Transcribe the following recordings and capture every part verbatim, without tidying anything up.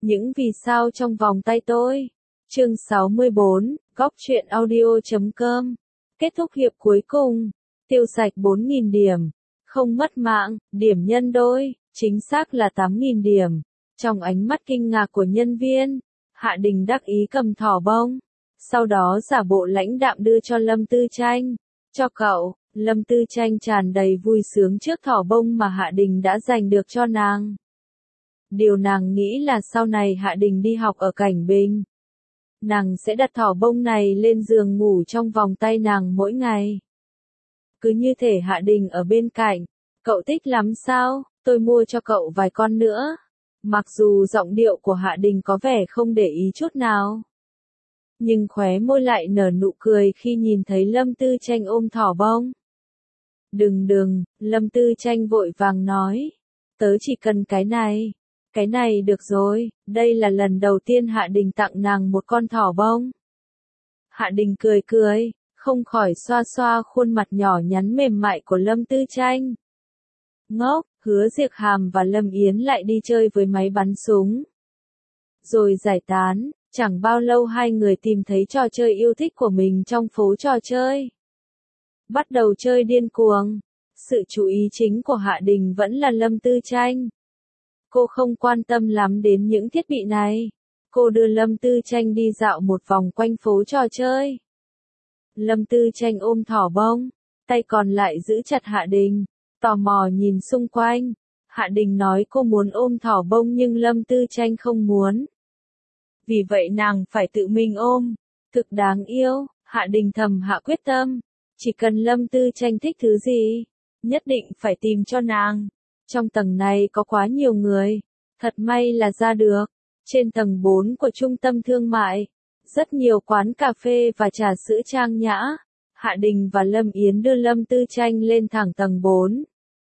Những vì sao trong vòng tay tôi. Chương sáu mươi bốn, góc truyện audio chấm com. Kết thúc hiệp cuối cùng. Tiêu sạch bốn nghìn điểm. Không mất mạng, điểm nhân đôi, chính xác là tám nghìn điểm. Trong ánh mắt kinh ngạc của nhân viên, Hạ Đình đắc ý cầm thỏ bông. Sau đó giả bộ lãnh đạm đưa cho Lâm Tư Tranh. Cho cậu, Lâm Tư Tranh tràn đầy vui sướng trước thỏ bông mà Hạ Đình đã giành được cho nàng. Điều nàng nghĩ là sau này Hạ Đình đi học ở Cảnh Bình, nàng sẽ đặt thỏ bông này lên giường ngủ trong vòng tay nàng mỗi ngày. Cứ như thể Hạ Đình ở bên cạnh, cậu thích lắm sao, tôi mua cho cậu vài con nữa. Mặc dù giọng điệu của Hạ Đình có vẻ không để ý chút nào, nhưng khóe môi lại nở nụ cười khi nhìn thấy Lâm Tư Tranh ôm thỏ bông. Đừng đừng, Lâm Tư Tranh vội vàng nói, tớ chỉ cần cái này. Cái này được rồi, đây là lần đầu tiên Hạ Đình tặng nàng một con thỏ bông. Hạ Đình cười cười, không khỏi xoa xoa khuôn mặt nhỏ nhắn mềm mại của Lâm Tư Tranh. Ngốc, Hứa Diệc Hàm và Lâm Yến lại đi chơi với máy bắn súng. Rồi giải tán, chẳng bao lâu hai người tìm thấy trò chơi yêu thích của mình trong phố trò chơi. Bắt đầu chơi điên cuồng. Sự chú ý chính của Hạ Đình vẫn là Lâm Tư Tranh. Cô không quan tâm lắm đến những thiết bị này. Cô đưa Lâm Tư Tranh đi dạo một vòng quanh phố trò chơi. Lâm Tư Tranh ôm thỏ bông, tay còn lại giữ chặt Hạ Đình, tò mò nhìn xung quanh. Hạ Đình nói cô muốn ôm thỏ bông nhưng Lâm Tư Tranh không muốn. Vì vậy nàng phải tự mình ôm. Thực đáng yêu, Hạ Đình thầm hạ quyết tâm. Chỉ cần Lâm Tư Tranh thích thứ gì, nhất định phải tìm cho nàng. Trong tầng này có quá nhiều người, thật may là ra được. Trên tầng bốn của trung tâm thương mại, rất nhiều quán cà phê và trà sữa trang nhã. Hạ Đình và Lâm Yến đưa Lâm Tư Tranh lên thẳng tầng bốn.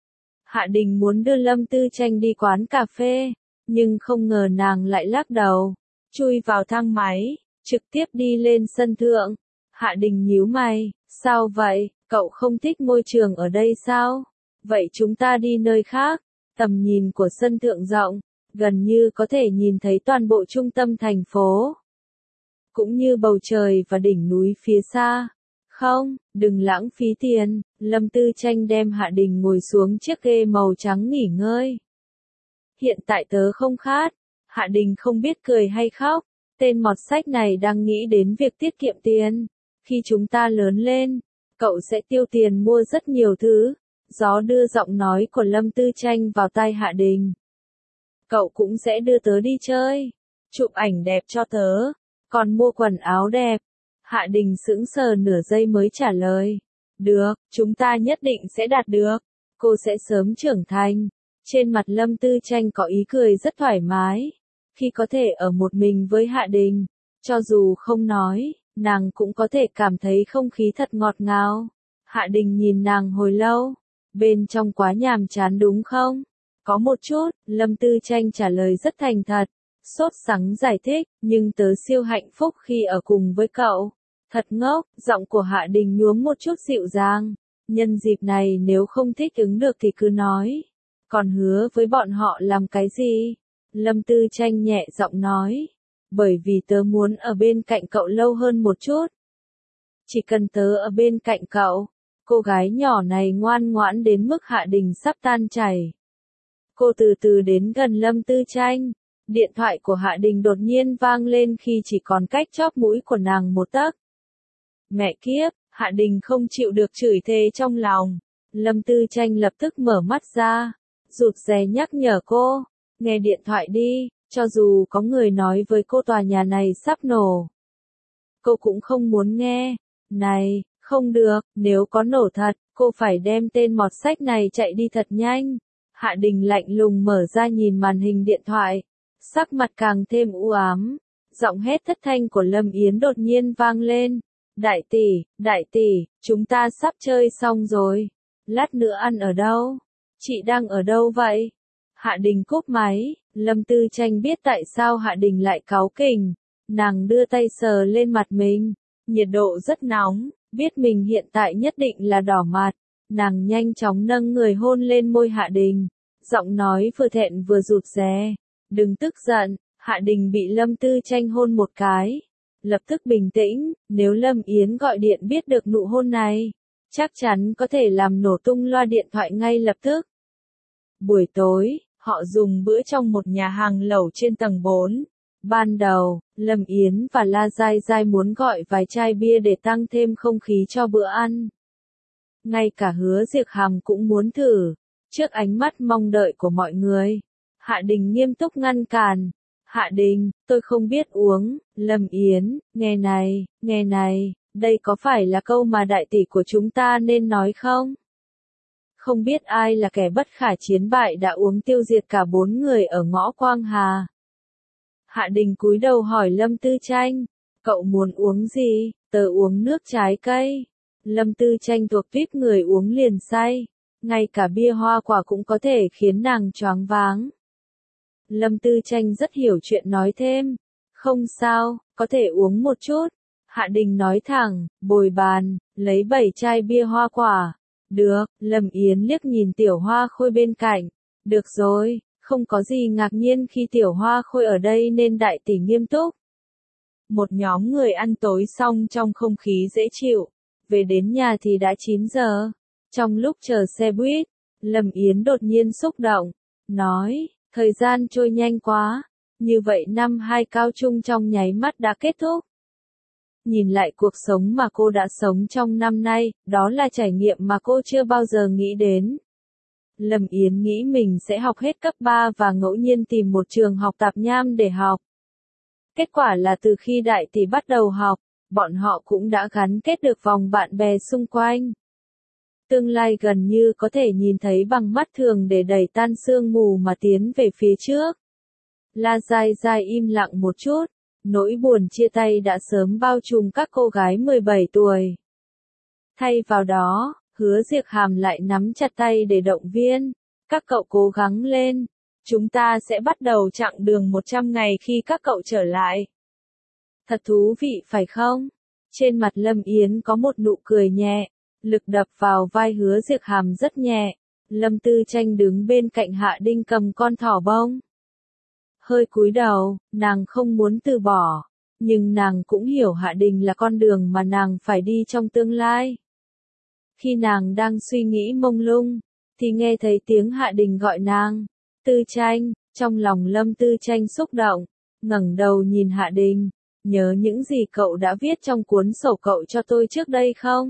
Hạ Đình muốn đưa Lâm Tư Tranh đi quán cà phê, nhưng không ngờ nàng lại lắc đầu, chui vào thang máy, trực tiếp đi lên sân thượng. Hạ Đình nhíu mày, sao vậy, cậu không thích môi trường ở đây sao? Vậy chúng ta đi nơi khác. Tầm nhìn của sân thượng rộng, gần như có thể nhìn thấy toàn bộ trung tâm thành phố, cũng như bầu trời và đỉnh núi phía xa. Không, đừng lãng phí tiền. Lâm Tư Tranh đem Hạ Đình ngồi xuống chiếc ghế màu trắng nghỉ ngơi. Hiện tại tớ không khát. Hạ Đình không biết cười hay khóc. Tên mọt sách này đang nghĩ đến việc tiết kiệm tiền. Khi chúng ta lớn lên, cậu sẽ tiêu tiền mua rất nhiều thứ. Gió đưa giọng nói của Lâm Tư Tranh vào tai Hạ Đình. Cậu cũng sẽ đưa tớ đi chơi, chụp ảnh đẹp cho tớ, còn mua quần áo đẹp. Hạ Đình sững sờ nửa giây mới trả lời. Được, chúng ta nhất định sẽ đạt được. Cô sẽ sớm trưởng thành. Trên mặt Lâm Tư Tranh có ý cười rất thoải mái. Khi có thể ở một mình với Hạ Đình, cho dù không nói, nàng cũng có thể cảm thấy không khí thật ngọt ngào. Hạ Đình nhìn nàng hồi lâu. Bên trong quá nhàm chán đúng không? Có một chút, Lâm Tư Tranh trả lời rất thành thật. Sốt sắng giải thích, nhưng tớ siêu hạnh phúc khi ở cùng với cậu. Thật ngốc, giọng của Hạ Đình nhuốm một chút dịu dàng. Nhân dịp này nếu không thích ứng được thì cứ nói. Còn hứa với bọn họ làm cái gì? Lâm Tư Tranh nhẹ giọng nói. Bởi vì tớ muốn ở bên cạnh cậu lâu hơn một chút. Chỉ cần tớ ở bên cạnh cậu. Cô gái nhỏ này ngoan ngoãn đến mức Hạ Đình sắp tan chảy. Cô từ từ đến gần Lâm Tư Tranh. Điện thoại của Hạ Đình đột nhiên vang lên khi chỉ còn cách chóp mũi của nàng một tấc. Mẹ kiếp, Hạ Đình không chịu được chửi thề trong lòng. Lâm Tư Tranh lập tức mở mắt ra, rụt rè nhắc nhở cô, nghe điện thoại đi, cho dù có người nói với cô tòa nhà này sắp nổ. Cô cũng không muốn nghe. Này, không được, nếu có nổ thật, cô phải đem tên mọt sách này chạy đi thật nhanh. Hạ Đình lạnh lùng mở ra nhìn màn hình điện thoại, sắc mặt càng thêm u ám. Giọng hét thất thanh của Lâm Yến đột nhiên vang lên. Đại tỷ, đại tỷ, chúng ta sắp chơi xong rồi. Lát nữa ăn ở đâu? Chị đang ở đâu vậy? Hạ Đình cúp máy. Lâm Tư Tranh biết tại sao Hạ Đình lại cáu kỉnh. Nàng đưa tay sờ lên mặt mình. Nhiệt độ rất nóng. Biết mình hiện tại nhất định là đỏ mặt. Nàng nhanh chóng nâng người hôn lên môi Hạ Đình. Giọng nói vừa thẹn vừa rụt rè. Đừng tức giận. Hạ Đình bị Lâm Tư Tranh hôn một cái. Lập tức bình tĩnh, nếu Lâm Yến gọi điện biết được nụ hôn này, chắc chắn có thể làm nổ tung loa điện thoại ngay lập tức. Buổi tối, họ dùng bữa trong một nhà hàng lẩu trên tầng bốn. Ban đầu, Lâm Yến và La Giai Giai muốn gọi vài chai bia để tăng thêm không khí cho bữa ăn. Ngay cả Hứa Diệc Hàm cũng muốn thử. Trước ánh mắt mong đợi của mọi người, Hạ Đình nghiêm túc ngăn cản. Hạ Đình, tôi không biết uống. Lâm Yến, nghe này, nghe này, đây có phải là câu mà đại tỷ của chúng ta nên nói không? Không biết ai là kẻ bất khả chiến bại đã uống tiêu diệt cả bốn người ở ngõ Quang Hà. Hạ Đình cúi đầu hỏi Lâm Tư Tranh, cậu muốn uống gì? Tớ uống nước trái cây. Lâm Tư Tranh thuộc tuýp người uống liền say, ngay cả bia hoa quả cũng có thể khiến nàng choáng váng. Lâm Tư Tranh rất hiểu chuyện nói thêm, không sao, có thể uống một chút. Hạ Đình nói thẳng, bồi bàn, lấy bảy chai bia hoa quả. Được, Lâm Yến liếc nhìn Tiểu Hoa Khôi bên cạnh. Được rồi, không có gì ngạc nhiên khi Tiểu Hoa Khôi ở đây nên đại tỷ nghiêm túc. Một nhóm người ăn tối xong trong không khí dễ chịu. Về đến nhà thì đã chín giờ. Trong lúc chờ xe buýt, Lâm Yến đột nhiên xúc động, nói, thời gian trôi nhanh quá. Như vậy năm hai cao trung trong nháy mắt đã kết thúc. Nhìn lại cuộc sống mà cô đã sống trong năm nay, đó là trải nghiệm mà cô chưa bao giờ nghĩ đến. Lâm Yến nghĩ mình sẽ học hết cấp ba và ngẫu nhiên tìm một trường học tạp nham để học. Kết quả là từ khi đại tỷ bắt đầu học, bọn họ cũng đã gắn kết được vòng bạn bè xung quanh. Tương lai gần như có thể nhìn thấy bằng mắt thường để đẩy tan sương mù mà tiến về phía trước. La Giai Giai im lặng một chút. Nỗi buồn chia tay đã sớm bao trùm các cô gái mười bảy tuổi. Thay vào đó, Hứa Diệc Hàm lại nắm chặt tay để động viên. Các cậu cố gắng lên. Chúng ta sẽ bắt đầu chặng đường một trăm ngày khi các cậu trở lại. Thật thú vị phải không? Trên mặt Lâm Yến có một nụ cười nhẹ. Lực đập vào vai Hứa Diệc Hàm rất nhẹ. Lâm Tư Tranh đứng bên cạnh Hạ Đình cầm con thỏ bông. Hơi cúi đầu, nàng không muốn từ bỏ, nhưng nàng cũng hiểu Hạ Đình là con đường mà nàng phải đi trong tương lai. Khi nàng đang suy nghĩ mông lung, thì nghe thấy tiếng Hạ Đình gọi nàng, Tư Tranh, trong lòng Lâm Tư Tranh xúc động, ngẩng đầu nhìn Hạ Đình, nhớ những gì cậu đã viết trong cuốn sổ cậu cho tôi trước đây không?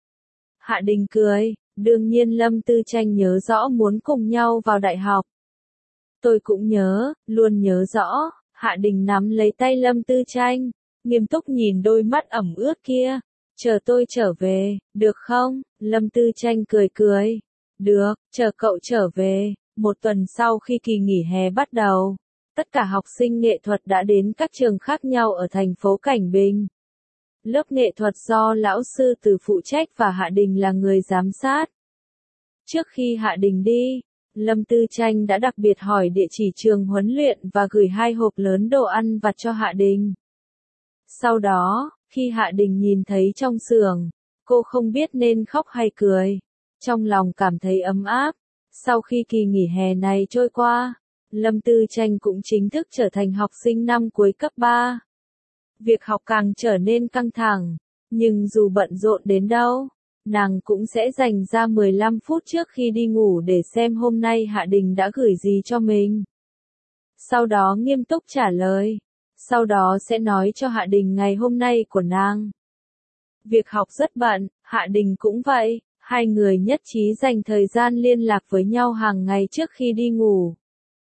Hạ Đình cười, đương nhiên Lâm Tư Tranh nhớ rõ muốn cùng nhau vào đại học. Tôi cũng nhớ, luôn nhớ rõ. Hạ Đình nắm lấy tay Lâm Tư Tranh, nghiêm túc nhìn đôi mắt ẩm ướt kia. Chờ tôi trở về, được không? Lâm Tư Tranh cười cười. Được, chờ cậu trở về. Một tuần sau khi kỳ nghỉ hè bắt đầu, tất cả học sinh nghệ thuật đã đến các trường khác nhau ở thành phố Cảnh Bình. Lớp nghệ thuật do lão sư Từ phụ trách và Hạ Đình là người giám sát. Trước khi Hạ Đình đi, Lâm Tư Tranh đã đặc biệt hỏi địa chỉ trường huấn luyện và gửi hai hộp lớn đồ ăn vặt cho Hạ Đình. Sau đó, khi Hạ Đình nhìn thấy trong xưởng, cô không biết nên khóc hay cười. Trong lòng cảm thấy ấm áp. Sau khi kỳ nghỉ hè này trôi qua, Lâm Tư Tranh cũng chính thức trở thành học sinh năm cuối cấp ba. Việc học càng trở nên căng thẳng, nhưng dù bận rộn đến đâu, nàng cũng sẽ dành ra mười lăm phút trước khi đi ngủ để xem hôm nay Hạ Đình đã gửi gì cho mình. Sau đó nghiêm túc trả lời. Sau đó sẽ nói cho Hạ Đình ngày hôm nay của nàng. Việc học rất bận, Hạ Đình cũng vậy. Hai người nhất trí dành thời gian liên lạc với nhau hàng ngày trước khi đi ngủ.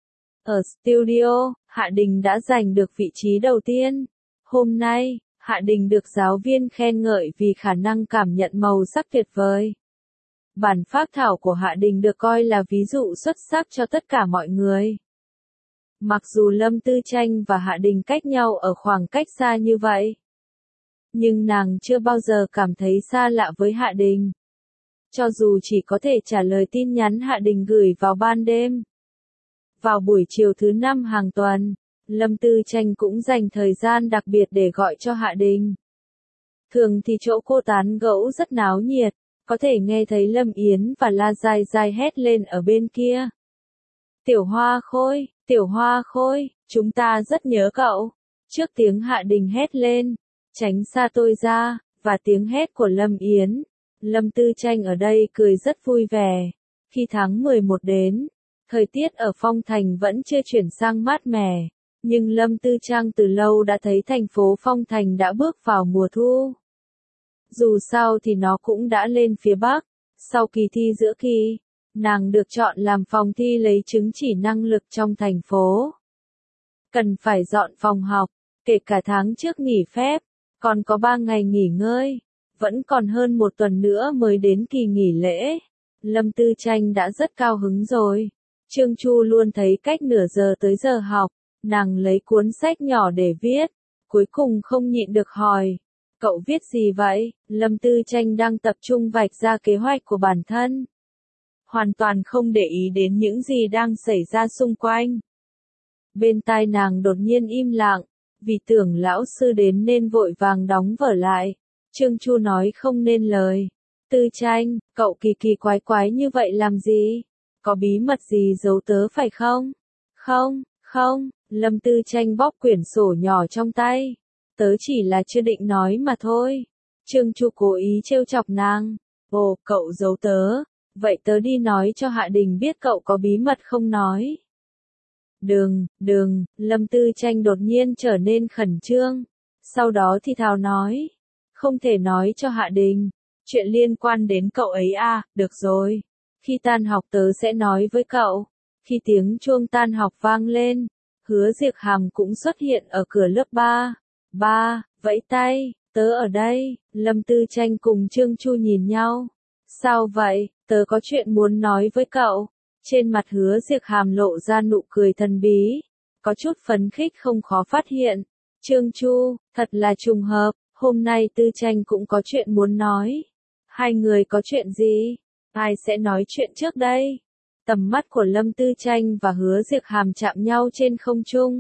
Ở studio, Hạ Đình đã giành được vị trí đầu tiên. Hôm nay, Hạ Đình được giáo viên khen ngợi vì khả năng cảm nhận màu sắc tuyệt vời. Bản phác thảo của Hạ Đình được coi là ví dụ xuất sắc cho tất cả mọi người. Mặc dù Lâm Tư Tranh và Hạ Đình cách nhau ở khoảng cách xa như vậy, nhưng nàng chưa bao giờ cảm thấy xa lạ với Hạ Đình. Cho dù chỉ có thể trả lời tin nhắn Hạ Đình gửi vào ban đêm. Vào buổi chiều thứ năm hàng tuần, Lâm Tư Tranh cũng dành thời gian đặc biệt để gọi cho Hạ Đình. Thường thì chỗ cô tán gẫu rất náo nhiệt, có thể nghe thấy Lâm Yến và La Giai Giai hét lên ở bên kia. Tiểu Hoa Khôi, Tiểu Hoa Khôi, Chúng ta rất nhớ cậu. Trước tiếng Hạ Đình hét lên, tránh xa tôi ra, và tiếng hét của Lâm Yến. Lâm Tư Tranh ở đây cười rất vui vẻ. Khi tháng mười một đến, thời tiết ở Phong Thành vẫn chưa chuyển sang mát mẻ, nhưng Lâm Tư Trang từ lâu đã thấy thành phố Phong Thành đã bước vào mùa thu. Dù sao thì nó cũng đã lên phía Bắc. Sau kỳ thi giữa kỳ, nàng được chọn làm phòng thi lấy chứng chỉ năng lực trong thành phố. Cần phải dọn phòng học, kể cả tháng trước nghỉ phép, còn có ba ngày nghỉ ngơi, vẫn còn hơn một tuần nữa mới đến kỳ nghỉ lễ. Lâm Tư Tranh đã rất cao hứng rồi. Trương Chu luôn thấy cách nửa giờ tới giờ học, nàng lấy cuốn sách nhỏ để viết, cuối cùng không nhịn được hỏi. Cậu viết gì vậy? Lâm Tư Tranh đang tập trung vạch ra kế hoạch của bản thân. Hoàn toàn không để ý đến những gì đang xảy ra xung quanh. Bên tai nàng đột nhiên im lặng, vì tưởng lão sư đến nên vội vàng đóng vở lại. Trương Chu nói không nên lời. Tư Tranh, cậu kỳ kỳ quái quái như vậy làm gì? Có bí mật gì giấu tớ phải không? Không, không, Lâm Tư Tranh bóp quyển sổ nhỏ trong tay. Tớ chỉ là chưa định nói mà thôi. Trương Chu cố ý trêu chọc nàng. Ồ, cậu giấu tớ. Vậy tớ đi nói cho Hạ Đình biết cậu có bí mật không nói. Đừng, đừng, Lâm Tư Tranh đột nhiên trở nên khẩn trương. Sau đó thì thào nói. Không thể nói cho Hạ Đình. Chuyện liên quan đến cậu ấy à, được rồi. Khi tan học tớ sẽ nói với cậu. Khi tiếng chuông tan học vang lên, Hứa Diệc Hàm cũng xuất hiện ở cửa lớp ba. Ba, vẫy tay, tớ ở đây. Lâm Tư Tranh cùng Trương Chu nhìn nhau. Sao vậy, tớ có chuyện muốn nói với cậu. Trên mặt Hứa Diệc Hàm lộ ra nụ cười thần bí, có chút phấn khích không khó phát hiện. Trương Chu, thật là trùng hợp, hôm nay Tư Tranh cũng có chuyện muốn nói. Hai người có chuyện gì? Ai sẽ nói chuyện trước đây? Tầm mắt của Lâm Tư Tranh và Hứa Diệc Hàm chạm nhau trên không trung.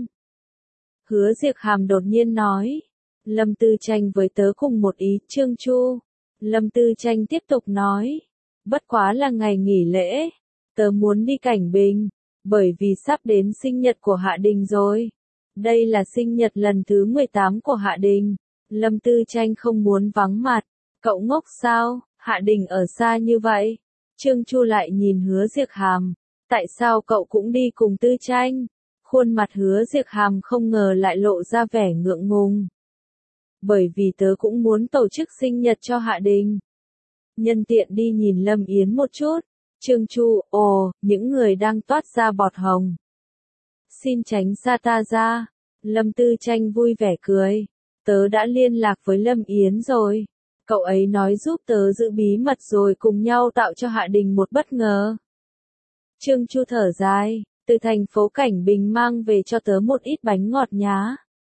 Hứa Diệc Hàm đột nhiên nói. Lâm Tư Tranh với tớ cùng một ý. Trương Chu. Lâm Tư Tranh tiếp tục nói. Bất quá là ngày nghỉ lễ. Tớ muốn đi Cảnh Bình. Bởi vì sắp đến sinh nhật của Hạ Đình rồi. Đây là sinh nhật lần thứ mười tám của Hạ Đình. Lâm Tư Tranh không muốn vắng mặt. Cậu ngốc sao? Hạ Đình ở xa như vậy. Trương Chu lại nhìn Hứa Diệc Hàm. Tại sao cậu cũng đi cùng Tư Tranh? Khuôn mặt Hứa Diệc Hàm không ngờ lại lộ ra vẻ ngượng ngùng. Bởi vì tớ cũng muốn tổ chức sinh nhật cho Hạ Đình. Nhân tiện đi nhìn Lâm Yến một chút. Trương Chu, ồ, những người đang toát ra bọt hồng. Xin tránh xa ta ra. Lâm Tư Tranh vui vẻ cười. Tớ đã liên lạc với Lâm Yến rồi. Cậu ấy nói giúp tớ giữ bí mật rồi cùng nhau tạo cho Hạ Đình một bất ngờ. Trương Chu thở dài, từ thành phố Cảnh Bình mang về cho tớ một ít bánh ngọt nhá.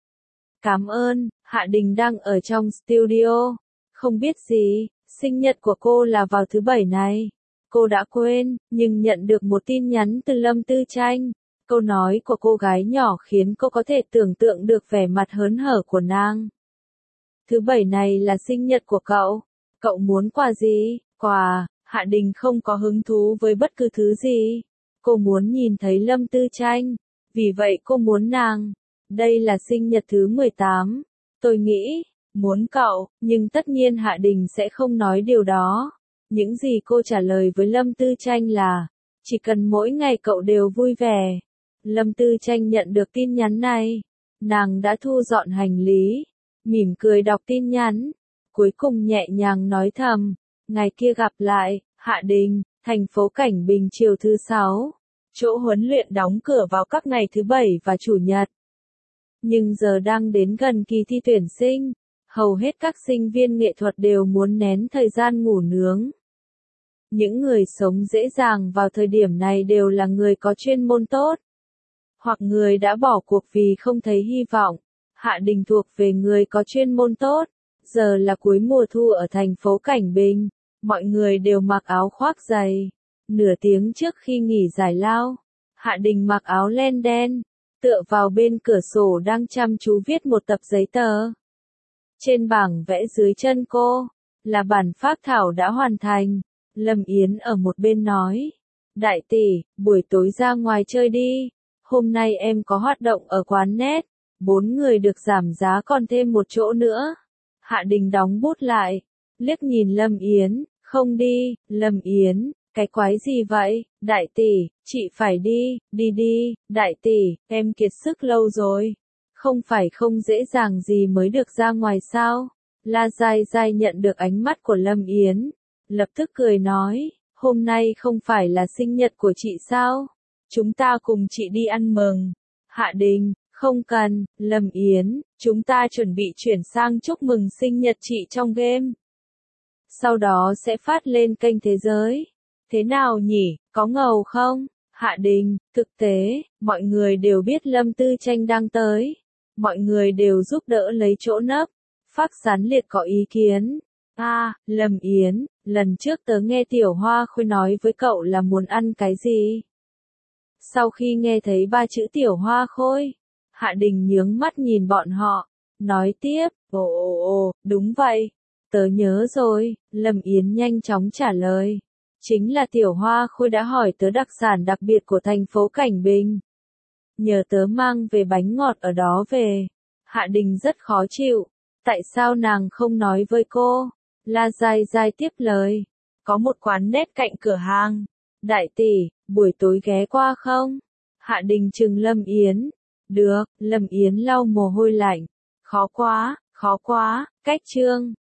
Cảm ơn, Hạ Đình đang ở trong studio. Không biết gì, sinh nhật của cô là vào thứ bảy này. Cô đã quên, nhưng nhận được một tin nhắn từ Lâm Tư Tranh. Câu nói của cô gái nhỏ khiến cô có thể tưởng tượng được vẻ mặt hớn hở của nàng. Thứ bảy này là sinh nhật của cậu. Cậu muốn quà gì? Quà, Hạ Đình không có hứng thú với bất cứ thứ gì. Cô muốn nhìn thấy Lâm Tư Tranh. Vì vậy cô muốn nàng. Đây là sinh nhật thứ mười tám. Tôi nghĩ, muốn cậu, nhưng tất nhiên Hạ Đình sẽ không nói điều đó. Những gì cô trả lời với Lâm Tư Tranh là, chỉ cần mỗi ngày cậu đều vui vẻ. Lâm Tư Tranh nhận được tin nhắn này. Nàng đã thu dọn hành lý. Mỉm cười đọc tin nhắn. Cuối cùng nhẹ nhàng nói thầm. Ngày kia gặp lại, Hạ Đình, thành phố Cảnh Bình chiều thứ sáu. Chỗ huấn luyện đóng cửa vào các ngày thứ bảy và chủ nhật. Nhưng giờ đang đến gần kỳ thi tuyển sinh. Hầu hết các sinh viên nghệ thuật đều muốn nén thời gian ngủ nướng. Những người sống dễ dàng vào thời điểm này đều là người có chuyên môn tốt. Hoặc người đã bỏ cuộc vì không thấy hy vọng. Hạ Đình thuộc về người có chuyên môn tốt. Giờ là cuối mùa thu ở thành phố Cảnh Bình. Mọi người đều mặc áo khoác dày. Nửa tiếng trước khi nghỉ giải lao, Hạ Đình mặc áo len đen, tựa vào bên cửa sổ đang chăm chú viết một tập giấy tờ. Trên bảng vẽ dưới chân cô, là bản phác thảo đã hoàn thành. Lâm Yến ở một bên nói. Đại tỷ, buổi tối ra ngoài chơi đi. hôm nay em có hoạt động ở quán net, bốn người được giảm giá còn thêm một chỗ nữa. Hạ Đình đóng bút lại, liếc nhìn Lâm Yến, không đi, Lâm Yến, cái quái gì vậy, đại tỷ, chị phải đi, đi đi, đại tỷ, em kiệt sức lâu rồi. Không phải không dễ dàng gì mới được ra ngoài sao? La Giai Giai nhận được ánh mắt của Lâm Yến, lập tức cười nói, hôm nay không phải là sinh nhật của chị sao? Chúng ta cùng chị đi ăn mừng. Hạ Đình, không cần, Lâm Yến, chúng ta chuẩn bị chuyển sang chúc mừng sinh nhật chị trong game. Sau đó sẽ phát lên kênh thế giới. Thế nào nhỉ, có ngầu không? Hạ Đình, thực tế, mọi người đều biết Lâm Tư Tranh đang tới. Mọi người đều giúp đỡ lấy chỗ nấp. Phác Sán Liệt có ý kiến. À, Lâm Yến, lần trước tớ nghe Tiểu Hoa Khôi nói với cậu là muốn ăn cái gì? Sau khi nghe thấy ba chữ Tiểu Hoa Khôi, Hạ Đình nhướng mắt nhìn bọn họ, nói tiếp, ồ ồ ồ, đúng vậy, tớ nhớ rồi, Lâm Yến nhanh chóng trả lời. Chính là Tiểu Hoa Khôi đã hỏi tớ đặc sản đặc biệt của thành phố Cảnh Bình. Nhờ tớ mang về bánh ngọt ở đó về. Hạ Đình rất khó chịu. Tại sao nàng không nói với cô? La Giai Giai tiếp lời. Có một quán net cạnh cửa hàng. Đại tỷ, buổi tối ghé qua không? Hạ Đình trừng Lâm Yến. Được, Lâm Yến lau mồ hôi lạnh. Khó quá, khó quá, cách chương.